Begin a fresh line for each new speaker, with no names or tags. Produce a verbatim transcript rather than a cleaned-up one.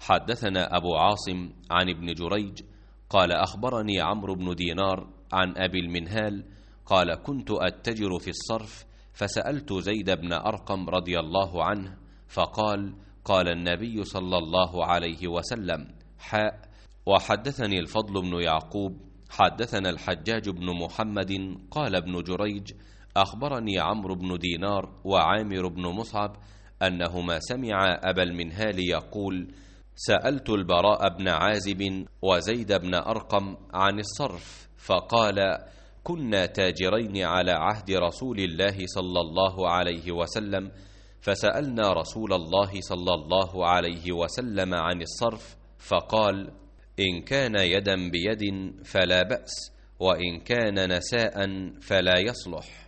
حدثنا أبو عاصم عن ابن جريج قال أخبرني عمرو بن دينار عن أبي المنهال قال كنت أتجر في الصرف فسألت زيد بن أرقم رضي الله عنه فقال قال النبي صلى الله عليه وسلم حاء. وحدثني الفضل بن يعقوب حدثنا الحجاج بن محمد قال ابن جريج أخبرني عمرو بن دينار وعامر بن مصعب أنهما سمع أبا المنهال يقول سألت البراء بن عازب وزيد بن أرقم عن الصرف فقال كنا تاجرين على عهد رسول الله صلى الله عليه وسلم فسألنا رسول الله صلى الله عليه وسلم عن الصرف فقال إن كان يدا بيد فلا بأس وإن كان نساء فلا يصلح.